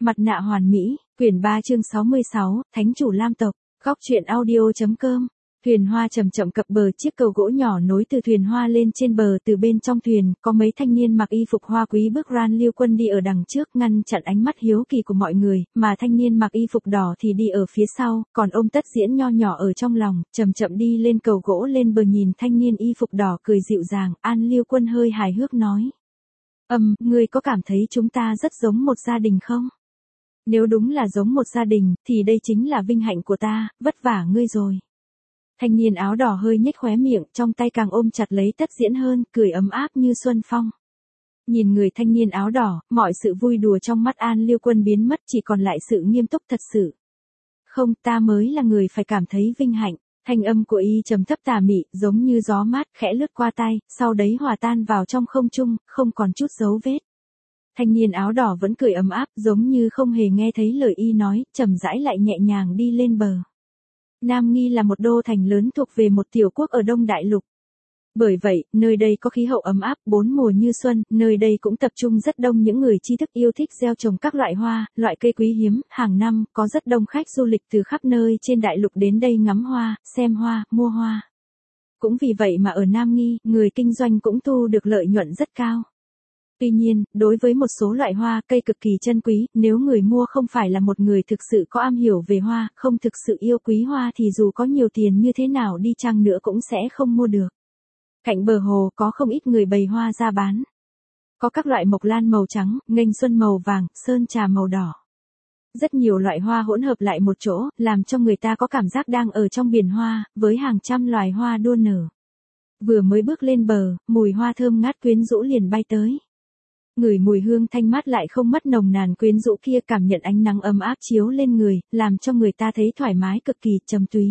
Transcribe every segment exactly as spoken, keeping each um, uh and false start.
Mặt nạ hoàn mỹ, quyển ba chương sáu mươi sáu, Thánh chủ Lam tộc, góc truyện audio.com. Thuyền hoa chậm chậm cập bờ, chiếc cầu gỗ nhỏ nối từ thuyền hoa lên trên bờ. Từ bên trong thuyền, có mấy thanh niên mặc y phục hoa quý bước ran Liêu Quân đi ở đằng trước, ngăn chặn ánh mắt hiếu kỳ của mọi người, mà thanh niên mặc y phục đỏ thì đi ở phía sau, còn ôm Tất Diễn nho nhỏ ở trong lòng, chậm chậm đi lên cầu gỗ lên bờ. Nhìn thanh niên y phục đỏ cười dịu dàng, An Liêu Quân hơi hài hước nói: Ừm, ngươi có cảm thấy chúng ta rất giống một gia đình không? Nếu đúng là giống một gia đình, thì đây chính là vinh hạnh của ta, vất vả ngươi rồi. Thanh niên áo đỏ hơi nhếch khóe miệng, trong tay càng ôm chặt lấy Tất Diễn hơn, cười ấm áp như xuân phong. Nhìn người thanh niên áo đỏ, mọi sự vui đùa trong mắt An Liêu Quân biến mất, chỉ còn lại sự nghiêm túc thật sự. Không, ta mới là người phải cảm thấy vinh hạnh. Thanh âm của y trầm thấp tà mị, giống như gió mát khẽ lướt qua tai, sau đấy hòa tan vào trong không trung, không còn chút dấu vết. Thanh niên áo đỏ vẫn cười ấm áp, giống như không hề nghe thấy lời y nói, chậm rãi lại nhẹ nhàng đi lên bờ. Nam Nghi là một đô thành lớn thuộc về một tiểu quốc ở Đông Đại Lục. Bởi vậy, nơi đây có khí hậu ấm áp, bốn mùa như xuân, nơi đây cũng tập trung rất đông những người tri thức yêu thích gieo trồng các loại hoa, loại cây quý hiếm, hàng năm, có rất đông khách du lịch từ khắp nơi trên đại lục đến đây ngắm hoa, xem hoa, mua hoa. Cũng vì vậy mà ở Nam Nghi, người kinh doanh cũng thu được lợi nhuận rất cao. Tuy nhiên, đối với một số loại hoa, cây cực kỳ chân quý, nếu người mua không phải là một người thực sự có am hiểu về hoa, không thực sự yêu quý hoa thì dù có nhiều tiền như thế nào đi chăng nữa cũng sẽ không mua được. Cạnh bờ hồ có không ít người bày hoa ra bán. Có các loại mộc lan màu trắng, nghênh xuân màu vàng, sơn trà màu đỏ. Rất nhiều loại hoa hỗn hợp lại một chỗ, làm cho người ta có cảm giác đang ở trong biển hoa, với hàng trăm loài hoa đua nở. Vừa mới bước lên bờ, mùi hoa thơm ngát quyến rũ liền bay tới. Ngửi mùi hương thanh mát lại không mất nồng nàn quyến rũ kia, cảm nhận ánh nắng ấm áp chiếu lên người, làm cho người ta thấy thoải mái cực kỳ, trầm túy.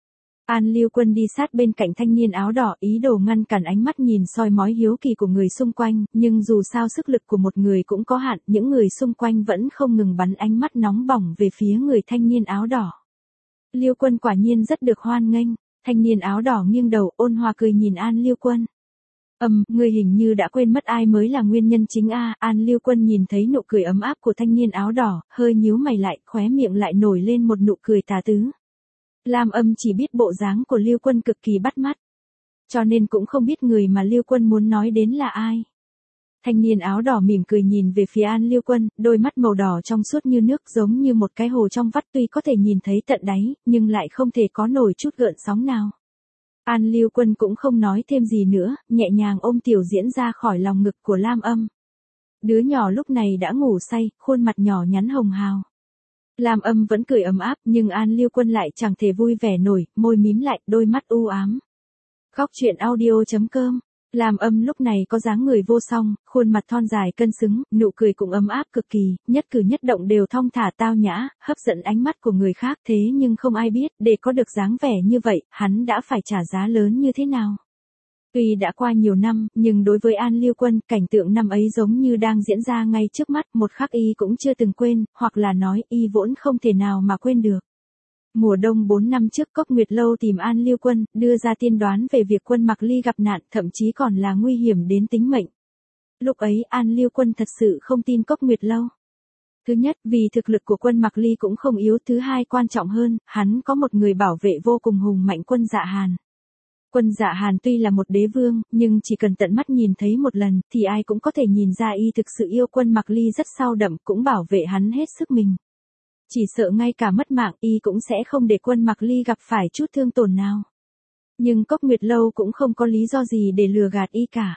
An Liêu Quân đi sát bên cạnh thanh niên áo đỏ, ý đồ ngăn cản ánh mắt nhìn soi mói hiếu kỳ của người xung quanh, nhưng dù sao sức lực của một người cũng có hạn, những người xung quanh vẫn không ngừng bắn ánh mắt nóng bỏng về phía người thanh niên áo đỏ. Liêu Quân quả nhiên rất được hoan nghênh. Thanh niên áo đỏ nghiêng đầu, ôn hòa cười nhìn An Liêu Quân. Ừm, um, ngươi hình như đã quên mất ai mới là nguyên nhân chính a. À. An Liêu Quân nhìn thấy nụ cười ấm áp của thanh niên áo đỏ, hơi nhíu mày lại, khóe miệng lại nổi lên một nụ cười tà tứ. Lam Âm chỉ biết bộ dáng của Liêu Quân cực kỳ bắt mắt, cho nên cũng không biết người mà Liêu Quân muốn nói đến là ai. Thanh niên áo đỏ mỉm cười nhìn về phía An Liêu Quân, đôi mắt màu đỏ trong suốt như nước, giống như một cái hồ trong vắt, tuy có thể nhìn thấy tận đáy, nhưng lại không thể có nổi chút gợn sóng nào. An Liêu Quân cũng không nói thêm gì nữa, nhẹ nhàng ôm Tiểu Diễn ra khỏi lòng ngực của Lam Âm. Đứa nhỏ lúc này đã ngủ say, khuôn mặt nhỏ nhắn hồng hào. Lam Âm vẫn cười ấm áp, nhưng An Liêu Quân lại chẳng thể vui vẻ nổi, môi mím lại, đôi mắt u ám. Góc truyện audio.com. Lam Âm lúc này có dáng người vô song, khuôn mặt thon dài cân xứng, nụ cười cũng ấm áp cực kỳ, nhất cử nhất động đều thong thả tao nhã, hấp dẫn ánh mắt của người khác, thế nhưng không ai biết, để có được dáng vẻ như vậy, hắn đã phải trả giá lớn như thế nào. Tuy đã qua nhiều năm, nhưng đối với An Liêu Quân, cảnh tượng năm ấy giống như đang diễn ra ngay trước mắt, một khắc y cũng chưa từng quên, hoặc là nói y vốn không thể nào mà quên được. Mùa đông bốn năm trước, Cốc Nguyệt Lâu tìm An Liêu Quân, đưa ra tiên đoán về việc Quân Mặc Ly gặp nạn, thậm chí còn là nguy hiểm đến tính mệnh. Lúc ấy An Liêu Quân thật sự không tin Cốc Nguyệt Lâu. Thứ nhất, vì thực lực của Quân Mặc Ly cũng không yếu, thứ hai quan trọng hơn, hắn có một người bảo vệ vô cùng hùng mạnh, Quân Dạ Hàn. Quân Dạ Hàn tuy là một đế vương, nhưng chỉ cần tận mắt nhìn thấy một lần, thì ai cũng có thể nhìn ra y thực sự yêu Quân Mặc Ly rất sâu đậm, cũng bảo vệ hắn hết sức mình. Chỉ sợ ngay cả mất mạng, y cũng sẽ không để Quân Mặc Ly gặp phải chút thương tổn nào. Nhưng Cốc Nguyệt Lâu cũng không có lý do gì để lừa gạt y cả.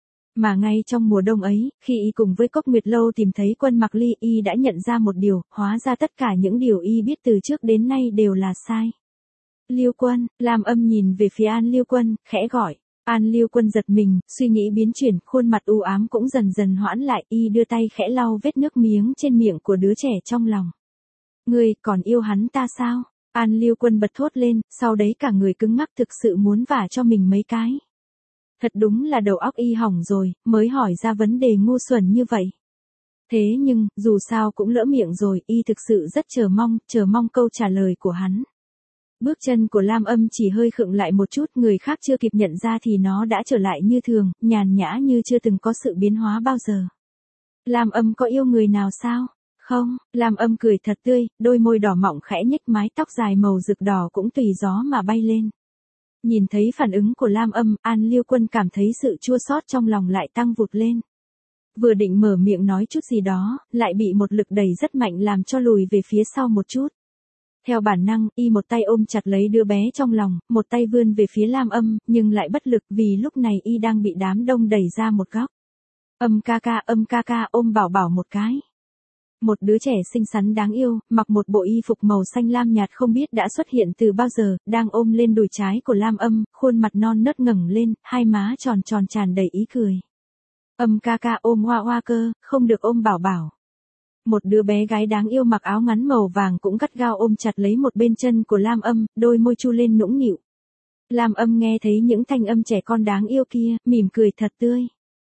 Mà ngay trong mùa đông ấy, khi y cùng với Cốc Nguyệt Lâu tìm thấy Quân Mặc Ly, y đã nhận ra một điều, hóa ra tất cả những điều y biết từ trước đến nay đều là sai. Liêu Quân, Lam Âm nhìn về phía An Liêu Quân, khẽ gọi. An Liêu Quân giật mình, suy nghĩ biến chuyển, khuôn mặt u ám cũng dần dần hoãn lại, y đưa tay khẽ lau vết nước miếng trên miệng của đứa trẻ trong lòng. Ngươi còn yêu hắn ta sao? An Liêu Quân bật thốt lên, sau đấy cả người cứng ngắc, thực sự muốn vả cho mình mấy cái. Thật đúng là đầu óc y hỏng rồi, mới hỏi ra vấn đề ngu xuẩn như vậy. Thế nhưng, dù sao cũng lỡ miệng rồi, y thực sự rất chờ mong, chờ mong câu trả lời của hắn. Bước chân của Lam Âm chỉ hơi khựng lại một chút, người khác chưa kịp nhận ra thì nó đã trở lại như thường, nhàn nhã như chưa từng có sự biến hóa bao giờ. Lam Âm có yêu người nào sao? Không, Lam Âm cười thật tươi, đôi môi đỏ mọng khẽ nhếch, mái tóc dài màu rực đỏ cũng tùy gió mà bay lên. Nhìn thấy phản ứng của Lam Âm, An Liêu Quân cảm thấy sự chua xót trong lòng lại tăng vụt lên. Vừa định mở miệng nói chút gì đó, lại bị một lực đẩy rất mạnh làm cho lùi về phía sau một chút. Theo bản năng, y một tay ôm chặt lấy đứa bé trong lòng, một tay vươn về phía Lam Âm, nhưng lại bất lực vì lúc này y đang bị đám đông đẩy ra một góc. Âm ca ca, âm ca ca, ôm Bảo Bảo một cái. Một đứa trẻ xinh xắn đáng yêu, mặc một bộ y phục màu xanh lam nhạt không biết đã xuất hiện từ bao giờ, đang ôm lên đùi trái của Lam Âm, khuôn mặt non nớt ngẩng lên, hai má tròn tròn tràn đầy ý cười. Âm ca ca ôm Hoa Hoa cơ, không được ôm Bảo Bảo. Một đứa bé gái đáng yêu mặc áo ngắn màu vàng cũng gắt gao ôm chặt lấy một bên chân của Lam Âm, đôi môi chu lên nũng nịu. Lam Âm nghe thấy những thanh âm trẻ con đáng yêu kia, mỉm cười thật tươi.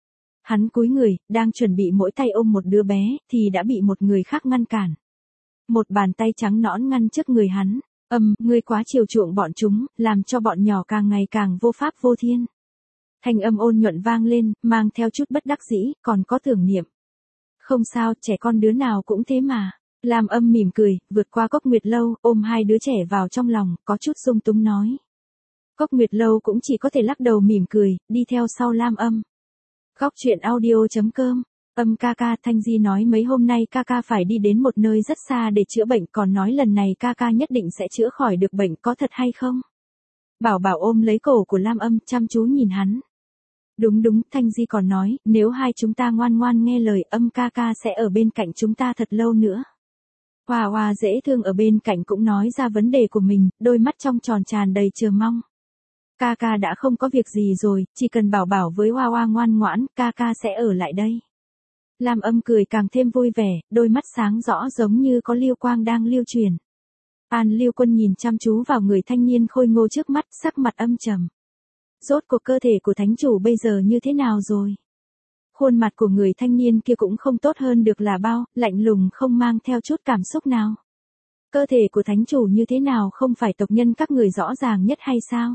Hắn cúi người, đang chuẩn bị mỗi tay ôm một đứa bé, thì đã bị một người khác ngăn cản. Một bàn tay trắng nõn ngăn trước người hắn. Âm, ngươi quá chiều chuộng bọn chúng, làm cho bọn nhỏ càng ngày càng vô pháp vô thiên. Thanh âm ôn nhuận vang lên, mang theo chút bất đắc dĩ, còn có tưởng niệm. Không sao, trẻ con đứa nào cũng thế mà. Lam Âm mỉm cười, vượt qua Cốc Nguyệt Lâu, ôm hai đứa trẻ vào trong lòng, có chút sung túng nói. Cốc Nguyệt Lâu cũng chỉ có thể lắc đầu mỉm cười, đi theo sau Lam Âm. Góc truyện audio chấm com. Âm ca ca, Thanh Di nói mấy hôm nay ca ca phải đi đến một nơi rất xa để chữa bệnh, còn nói lần này ca ca nhất định sẽ chữa khỏi được bệnh, có thật hay không? Bảo Bảo ôm lấy cổ của Lam Âm, chăm chú nhìn hắn. Đúng đúng, Thanh Di còn nói, nếu hai chúng ta ngoan ngoan nghe lời, Âm ca ca sẽ ở bên cạnh chúng ta thật lâu nữa. Hoa Hoa dễ thương ở bên cạnh cũng nói ra vấn đề của mình, đôi mắt trong tròn tràn đầy chờ mong. Ca ca đã không có việc gì rồi, chỉ cần Bảo Bảo với Hoa Hoa ngoan ngoãn, ca ca sẽ ở lại đây. Lam Âm cười càng thêm vui vẻ, đôi mắt sáng rõ giống như có liêu quang đang lưu truyền. An Liêu Quân nhìn chăm chú vào người thanh niên khôi ngô trước mắt, sắc mặt âm trầm. Rốt cuộc cơ thể của thánh chủ bây giờ như thế nào rồi? Khuôn mặt của người thanh niên kia cũng không tốt hơn được là bao, lạnh lùng không mang theo chút cảm xúc nào. Cơ thể của thánh chủ như thế nào không phải tộc nhân các người rõ ràng nhất hay sao?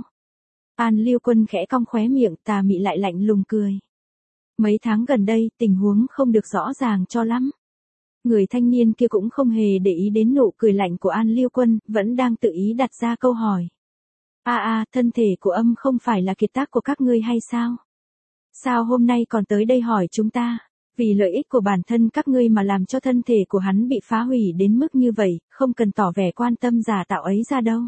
An Liêu Quân khẽ cong khóe miệng, tà mị lại lạnh lùng cười. Mấy tháng gần đây, tình huống không được rõ ràng cho lắm. Người thanh niên kia cũng không hề để ý đến nụ cười lạnh của An Liêu Quân, vẫn đang tự ý đặt ra câu hỏi. A a, thân thể của Âm không phải là kiệt tác của các ngươi hay sao? Sao hôm nay còn tới đây hỏi chúng ta? Vì lợi ích của bản thân các ngươi mà làm cho thân thể của hắn bị phá hủy đến mức như vậy, không cần tỏ vẻ quan tâm giả tạo ấy ra đâu.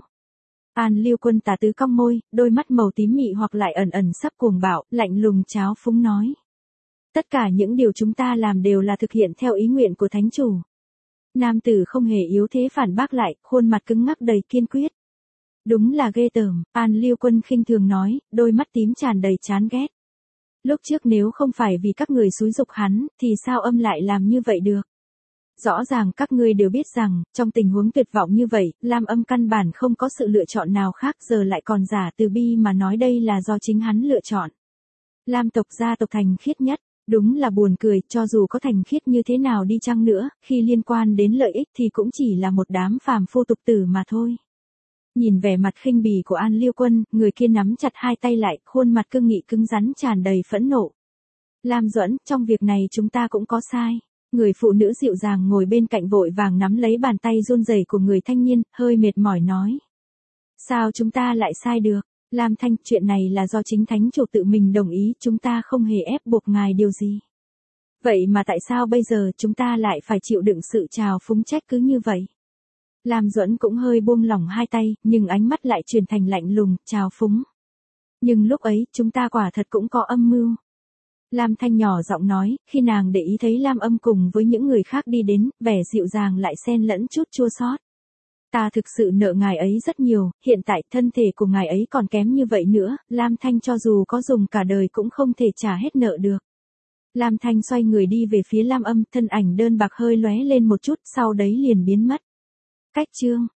An Liêu Quân tà tứ cong môi, đôi mắt màu tím mị hoặc lại ẩn ẩn sắp cuồng bạo, lạnh lùng tráo phúng nói. Tất cả những điều chúng ta làm đều là thực hiện theo ý nguyện của thánh chủ. Nam tử không hề yếu thế phản bác lại, khuôn mặt cứng ngắc đầy kiên quyết. Đúng là ghê tởm, An Liêu Quân khinh thường nói, đôi mắt tím tràn đầy chán ghét. Lúc trước nếu không phải vì các người xúi giục hắn, thì sao Âm lại làm như vậy được? Rõ ràng các ngươi đều biết rằng, trong tình huống tuyệt vọng như vậy, Lam Âm căn bản không có sự lựa chọn nào khác, giờ lại còn giả từ bi mà nói đây là do chính hắn lựa chọn. Lam tộc gia tộc thành khiết nhất, đúng là buồn cười, cho dù có thành khiết như thế nào đi chăng nữa, khi liên quan đến lợi ích thì cũng chỉ là một đám phàm phu tục tử mà thôi. Nhìn vẻ mặt khinh bỉ của An Liêu Quân, người kia nắm chặt hai tay lại, khuôn mặt cương nghị cứng rắn tràn đầy phẫn nộ. Lam Duẫn, trong việc này chúng ta cũng có sai. Người phụ nữ dịu dàng ngồi bên cạnh vội vàng nắm lấy bàn tay run rẩy của người thanh niên, hơi mệt mỏi nói. Sao chúng ta lại sai được? Lam Thanh, chuyện này là do chính thánh chủ tự mình đồng ý, chúng ta không hề ép buộc ngài điều gì. Vậy mà tại sao bây giờ chúng ta lại phải chịu đựng sự trào phúng trách cứ như vậy? Lam Duẫn cũng hơi buông lỏng hai tay, nhưng ánh mắt lại chuyển thành lạnh lùng, trào phúng. Nhưng lúc ấy, chúng ta quả thật cũng có âm mưu. Lam Thanh nhỏ giọng nói, khi nàng để ý thấy Lam Âm cùng với những người khác đi đến, vẻ dịu dàng lại xen lẫn chút chua xót. Ta thực sự nợ ngài ấy rất nhiều, hiện tại thân thể của ngài ấy còn kém như vậy nữa, Lam Thanh cho dù có dùng cả đời cũng không thể trả hết nợ được. Lam Thanh xoay người đi về phía Lam Âm, thân ảnh đơn bạc hơi lóe lên một chút, sau đấy liền biến mất. Cách chương